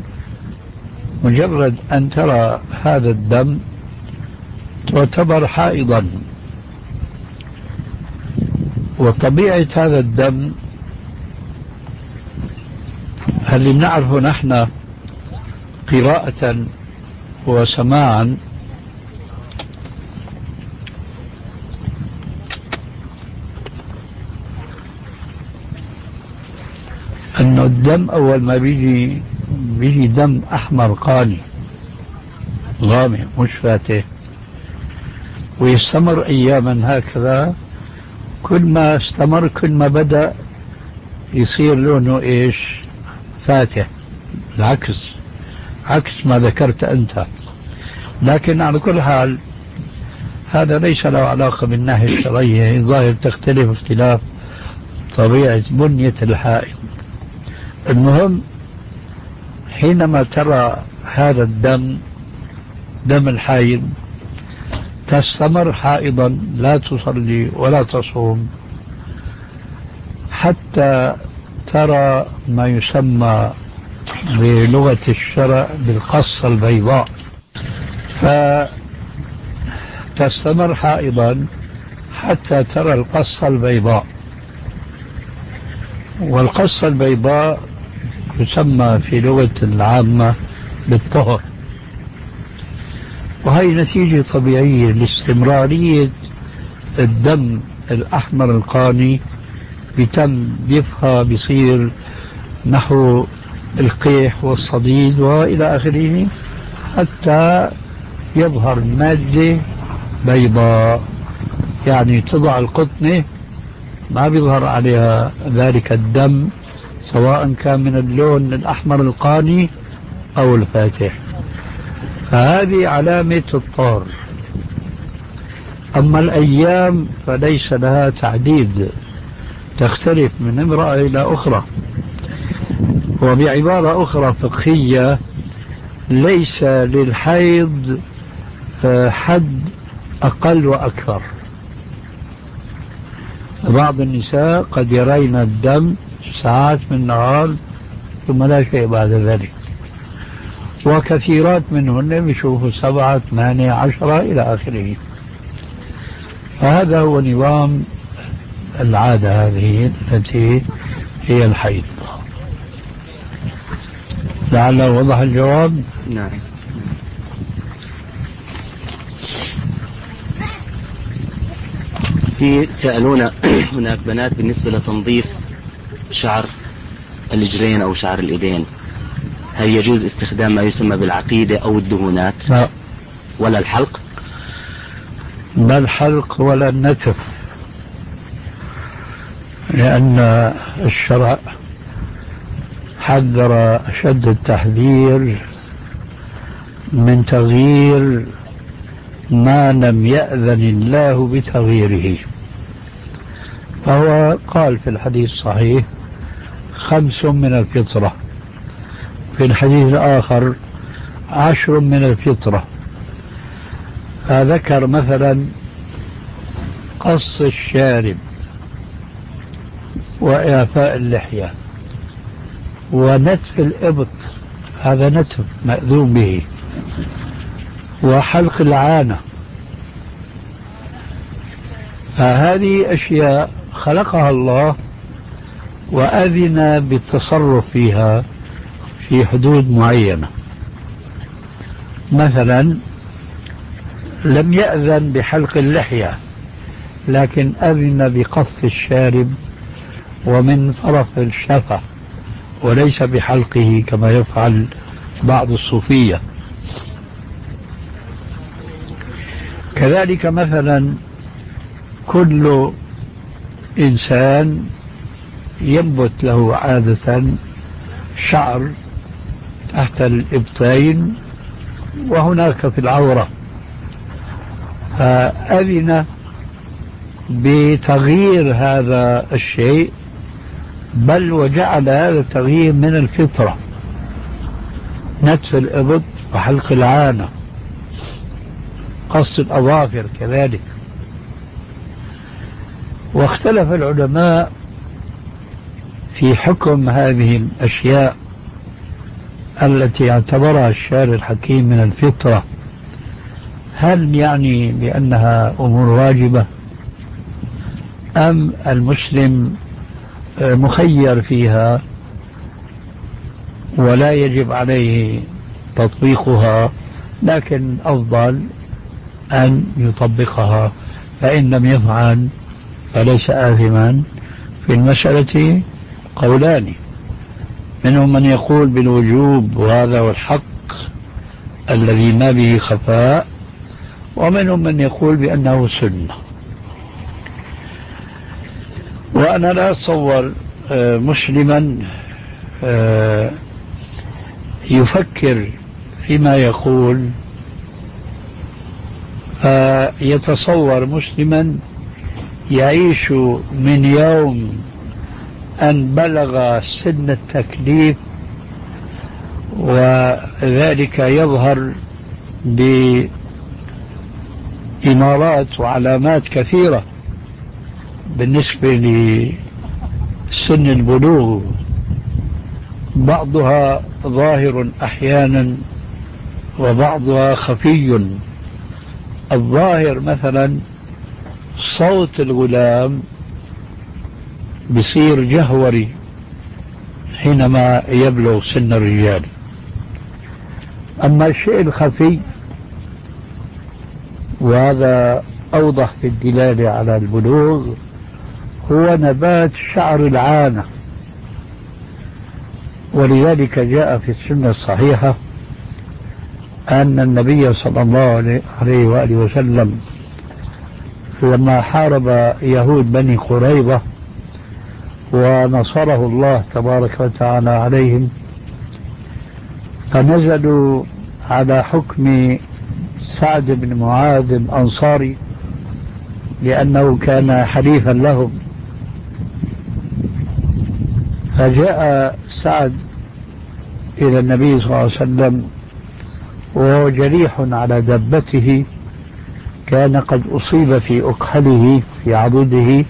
مجرد أن ترى هذا الدم تعتبر حائضا. وطبيعة هذا الدم اللي بنعرفه نحن قراءة وسماعا أنه الدم أول ما بيجي بيجي دم أحمر قاني غامق مش فاتح، ويستمر أياما هكذا. كل ما استمر كل ما بدأ يصير لونه إيش؟ فاتح، العكس عكس ما ذكرت أنت. لكن على كل حال هذا ليس له علاقة بالناحية الشرعية، الظاهر تختلف اختلاف طبيعة بنية الحائض. المهم حينما ترى هذا الدم دم الحائض تستمر حائضا لا تصلي ولا تصوم حتى ترى ما يسمى بلغة الشرع بالقصة البيضاء، فتستمر حائضا حتى ترى القصة البيضاء، والقصة البيضاء تسمى في لغة العامة بالطهر، وهي نتيجة طبيعية لاستمرارية الدم الأحمر القاني بتم بيفها بيصير نحو القيح والصديد وإلى آخره حتى يظهر مادة بيضاء، يعني تضع القطنة ما بيظهر عليها ذلك الدم سواء كان من اللون الأحمر القاني أو الفاتح، فهذه علامة الطهر. أما الأيام فليس لها تعديد، تختلف من امرأة إلى أخرى، وبعبارة أخرى فقهية ليس للحيض حد أقل وأكثر. بعض النساء قد يرين الدم ساعات من النهار ثم لا شيء بعد ذلك، وكثيرات منهن بيشوفوا سبعة ثمانية عشرة إلى آخره. فهذا هو نظام العادة هذه التي هي الحيض. لعل وضح الجواب. نعم. في سألونا هناك بنات بالنسبة لتنظيف شعر الرجلين أو شعر الإيدين، هل يجوز استخدام ما يسمى بالعقيدة أو الدهونات؟ لا. ولا الحلق؟ لا الحلق ولا النتف، لأن الشرع حذر أشد التحذير من تغيير ما لم يأذن الله بتغييره. فهو قال في الحديث الصحيح خمس من الفطرة، في الحديث الآخر عشر من الفطرة، فذكر مثلا قص الشارب وإعفاء اللحية ونتف الإبط، هذا نتف مأذون به، وحلق العانة. فهذه أشياء خلقها الله وأذن بالتصرف فيها في حدود معينة. مثلا لم يأذن بحلق اللحية لكن أذن بقص الشارب ومن طرف الشفة وليس بحلقه كما يفعل بعض الصوفية. كذلك مثلا كل إنسان ينبت له عادة شعر تحت الإبطين وهناك في العورة، فأذن بتغيير هذا الشيء، بل وجعل هذا التغيير من الفطرة، نتف الإبط وحلق العانة، قص الأظافر كذلك. واختلف العلماء في حكم هذه الأشياء التي اعتبرها الشارع الحكيم من الفطرة، هل يعني بأنها أمور واجبة أم المسلم مخير فيها ولا يجب عليه تطبيقها، لكن أفضل أن يطبقها، فإن لم يفعل فليس آثما. في المسألة قولان، منهم من يقول بالوجوب وهذا هو الحق الذي ما به خفاء، ومنهم من يقول بأنه سنة. وأنا لا أتصور مسلما يفكر فيما يقول فيتصور مسلما يعيش من يوم أن بلغ سن التكليف، وذلك يظهر بإمارات وعلامات كثيرة بالنسبة لسن البلوغ، بعضها ظاهر أحيانا وبعضها خفي. الظاهر مثلا صوت الغلام بصير جهوري حينما يبلغ سن الرجال. أما الشيء الخفي، وهذا أوضح في الدلالة على البلوغ، هو نبات شعر العانة. ولذلك جاء في السنة الصحيحة أن النبي صلى الله عليه وآله وسلم لما حارب يهود بني قريظة ونصره الله تبارك وتعالى عليهم، فنزلوا على حكم سعد بن معاذ الأنصاري لأنه كان حليفا لهم. فجاء سعد إلى النبي صلى الله عليه وسلم وهو جريح على دبته، كان قد أصيب في أكحله في عضده.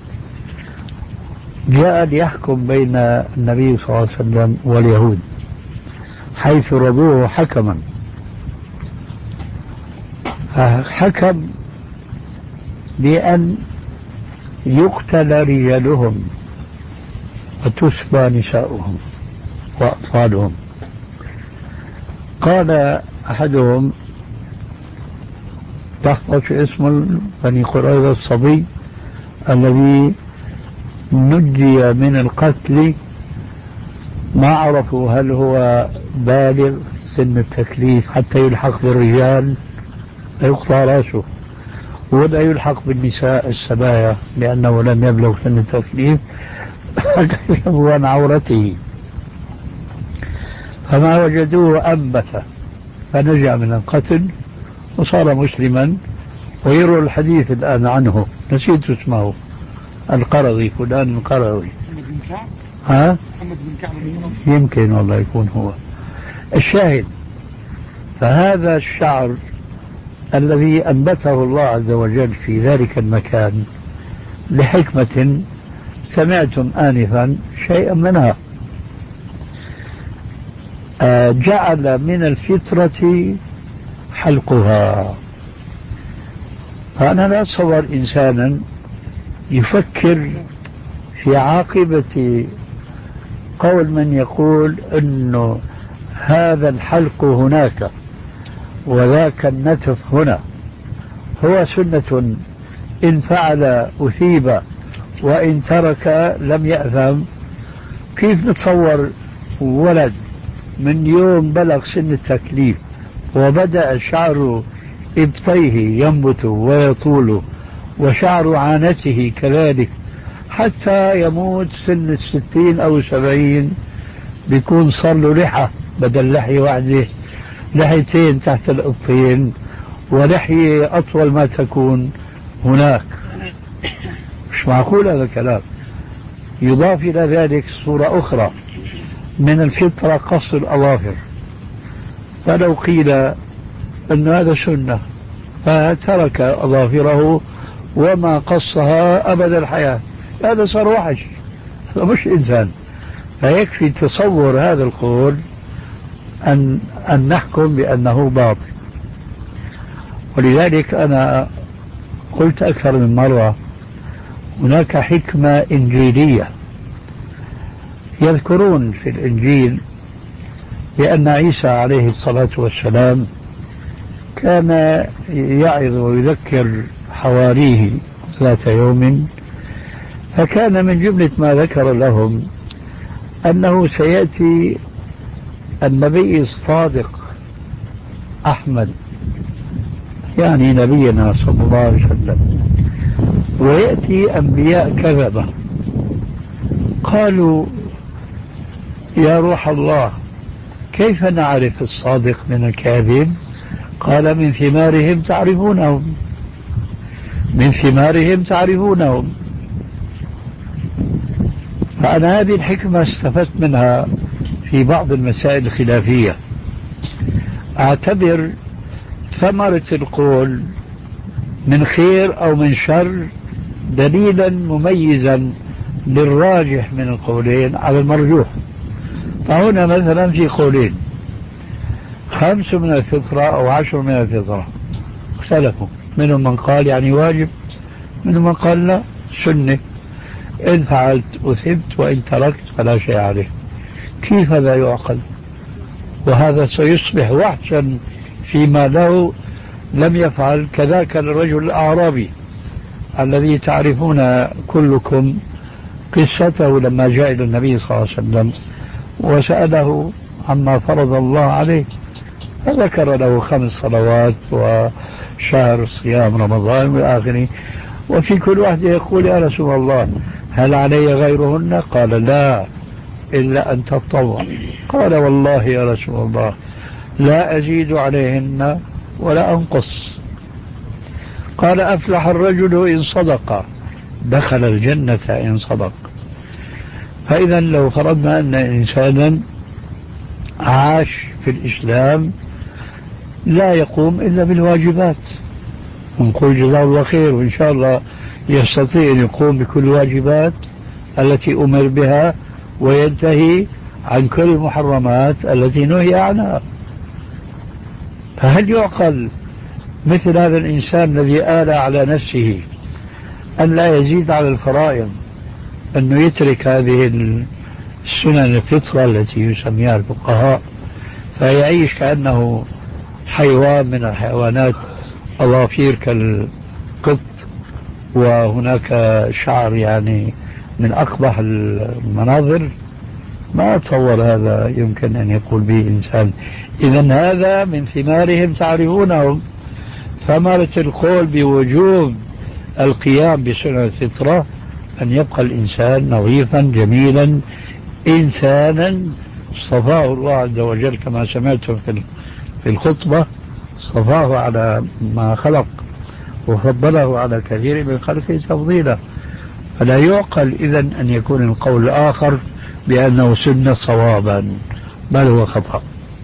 جاء ليحكم بين النبي صلى الله عليه وسلم واليهود حيث رضوه حكما، فحكم بأن يقتل رجالهم وتسبى نساؤهم وأطفالهم. قال أحدهم، تحفظ اسم بني قريظة الصبي الذي نجي من القتل، ما عرفوا هل هو بالغ سن التكليف حتى يلحق بالرجال يقطع راسه، ولا يلحق بالنساء السبايا لأنه لم يبلغ سن التكليف فكشفوا عن عورته، فما وجدوه أنبت فنجا من القتل وصار مسلما. ويروى الحديث الآن عنه، نسيت اسمه، القرظي، فلان القرظي. ها؟ يمكن والله يكون هو الشاهد. فهذا الشعر الذي أنبته الله عز وجل في ذلك المكان لحكمة سمعتم آنفا شيئا منها، جعل من الفطرة حلقها. فأنا لا أتصور إنسانا يفكر في عاقبة قول من يقول أنه هذا الحلق هناك وذاك النتف هنا هو سنة، إن فعل أثيب وإن ترك لم يأثم. كيف نتصور ولد من يوم بلغ سن التكليف وبدأ شعر إبطيه ينبت ويطول وشعر عانته كذلك حتى يموت سن الستين أو سبعين بيكون صار له لحى بدل لحية واحدة، لحيتين تحت الإبطين ولحية أطول ما تكون هناك؟ مش معقول هذا الكلام. يضاف إلى ذلك صورة أخرى من الفطرة قص الأظافر، فلو قيل أن هذا سنة فترك أظافره وما قصها أبد الحياة، هذا صار وحش، هذا مش إنسان. فيكفي تصور هذا القول أن, أن نحكم بأنه باطل. ولذلك أنا قلت أكثر من مرة هناك حكمة إنجيلية. يذكرون في الإنجيل بأن عيسى عليه الصلاة والسلام كان يعظ ويذكر حواريه ذات يوم، فكان من جملة ما ذكر لهم أنه سيأتي النبي الصادق أحمد، يعني نبينا صلى الله عليه وسلم، ويأتي أنبياء كذبة. قالوا يا روح الله كيف نعرف الصادق من الكاذب؟ قال من ثمارهم تعرفونهم، من ثمارهم تعرفونهم. فأنا هذه الحكمة استفدت منها في بعض المسائل الخلافية. أعتبر ثمرة القول من خير أو من شر دليلا مميزا للراجح من القولين على المرجوح. فهنا مثلا في قولين، خمس من الفطرة أو عشر من الفطرة، اختلفوا، منهم من قال يعني واجب، منهم من قال لا سنة، إن فعلت أثبت وإن تركت فلا شيء عليه. كيف لا يعقل؟ وهذا سيصبح وحشا فيما لو لم يفعل. كذاك الرجل الأعرابي الذي تعرفون كلكم قصته لما جاء إلى النبي صلى الله عليه وسلم وسأله عما فرض الله عليه، فذكر له خمس صلوات وشهر صيام رمضان والآخرين، وفي كل واحد يقول يا رسول الله هل علي غيرهن؟ قال لا إلا أن تطوع. قال والله يا رسول الله لا أزيد عليهن ولا أنقص. قال أفلح الرجل إن صدق، دخل الجنة إن صدق. فإذا لو فرضنا أن إنسانا عاش في الإسلام لا يقوم إلا بالواجبات، ونقول جزاه الله خير، وإن شاء الله يستطيع أن يقوم بكل الواجبات التي أمر بها وينتهي عن كل المحرمات التي نهي عنها، فهل يعقل مثل هذا الإنسان الذي آل على نفسه أن لا يزيد على الفرائض أنه يترك هذه السنن الفطرة التي يسميها الفقهاء فيعيش كأنه حيوان من الحيوانات، أظافير كالقط وهناك شعر يعني من أقبح المناظر؟ ما أتصور هذا يمكن أن يقول به إنسان. إذن هذا من ثمارهم تعرفونهم. ثمرة القول بوجوب القيام بسنة الفطرة أن يبقى الإنسان نظيفا جميلا إنسانا اصطفاه الله عز وجل كما سمعتم في الخطبة، اصطفاه على ما خلق وفضله على كثير من خلقه تفضيلا. فلا يعقل إذن أن يكون القول الآخر بأنه سنة صوابا، بل هو خطأ.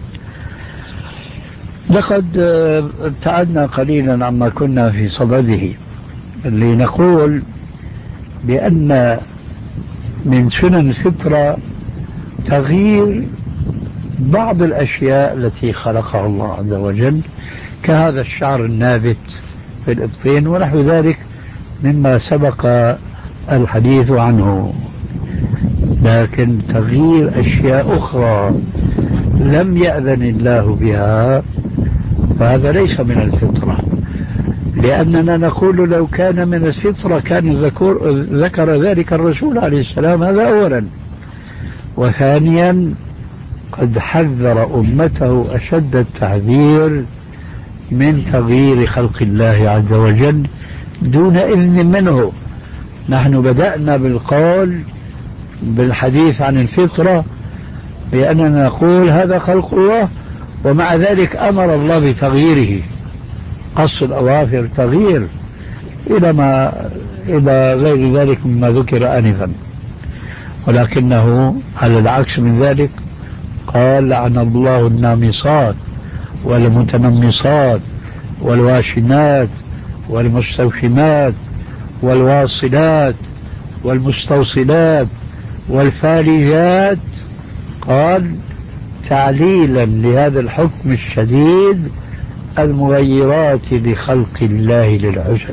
لقد ابتعدنا قليلا عما كنا في صدده، اللي نقول بأن من سنن الفطرة تغيير بعض الأشياء التي خلقها الله عز وجل، كهذا الشعر النابت في الإبطين ونحو ذلك مما سبق الحديث عنه. لكن تغيير أشياء أخرى لم يأذن الله بها فهذا ليس من الفطرة، لأننا نقول لو كان من الفطرة كان ذكر, ذكر ذلك الرسول عليه السلام. هذا أولا. وثانيا قد حذر أمته أشد التحذير من تغيير خلق الله عز وجل دون إذن منه. نحن بدأنا بالقول بالحديث عن الفطرة بأننا نقول هذا خلق الله، ومع ذلك أمر الله بتغييره. قص الأظافر تغيير إلى ما إلى غير ذلك مما ذكر آنفا، ولكنه على العكس من ذلك قال لعن الله النامصات والمتنمصات والواشمات والمستوشمات والواصلات والمستوصلات والفالجات، قال تعليلا لهذا الحكم الشديد المغيرات لخلق الله للحسن.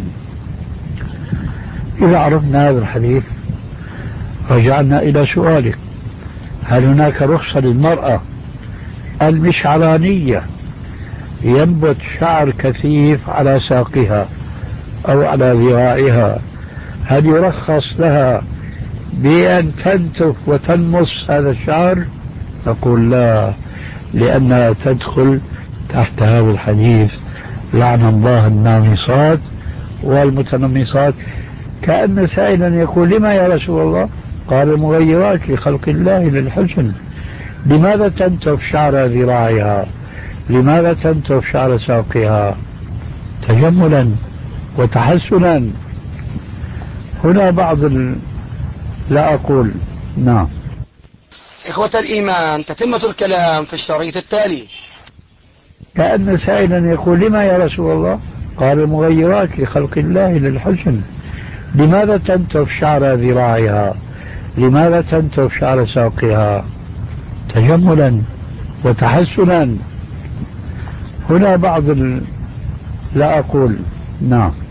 إذا عرفنا هذا الحديث رجعنا إلى سؤالك، هل هناك رخصة للمرأة المشعرانية ينبت شعر كثيف على ساقها أو على ذراعها، هل يرخص لها بأن تنتف وتنمص هذا الشعر؟ نقول لا، لأنها تدخل تحت هذا الحديث لعن الله النامصات والمتنمصات. كأن سائلا يقول لما يا رسول الله؟ قال مغيرات لخلق الله للحسن. لماذا تنتف شعر ذراعها؟ لماذا تنتف شعر ساقها تجملا وتحسنا؟ هنا بعض ال... لا أقول نعم. إخوة الإيمان، تتمة الكلام في الشريط التالي. كأن سائلا يقول لما يا رسول الله؟ قال المغيرات لخلق الله للحسن. لماذا تنتف شعر ذراعها؟ لماذا تنتف شعر ساقها تجملا وتحسنا؟ هنا بعض ال... لا أقول نعم.